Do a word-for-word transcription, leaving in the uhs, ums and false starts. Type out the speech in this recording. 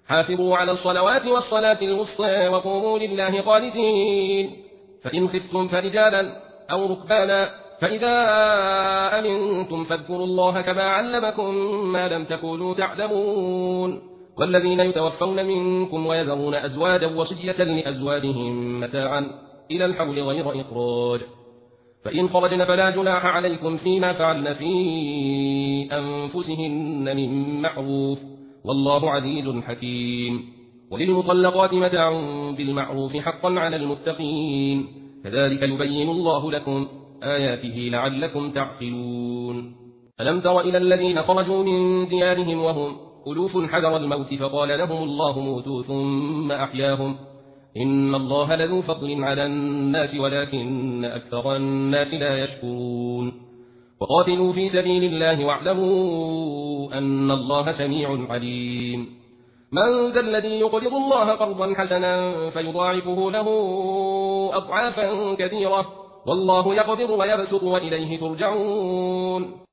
حافظوا على الصلوات والصلاة الوسطى وقوموا لله قانتين. فإن خفتم فرجالا أو ركبانا فإذا أمنتم فاذكروا الله كما علمكم ما لم تكونوا تعلمون. والذين يتوفون منكم ويذرون أزواجا وصية لأزواجهم متاعا إلى الحول غير إخراج، فإن خرجن فلا جناح عليكم فيما فعلن في أنفسهن من معروف، والله عزيز حكيم. وللمطلقات متاع بالمعروف حقا على المتقين، كذلك يبين الله لكم آياته لعلكم تعقلون. ألم تر إلى الذين خرجوا من ديارهم وهم ألوف حذر الموت فقال لهم الله موتوا ثم أحياهم، إن الله لذو فضل على الناس ولكن أكثر الناس لا يشكرون. وقاتلوا في سبيل الله واعلموا أن الله سميع عليم. من ذا الذي يقرض الله قرضا حسنا فيضاعفه له أضعافا كثيرة، والله يقبض ويبسط وإليه ترجعون.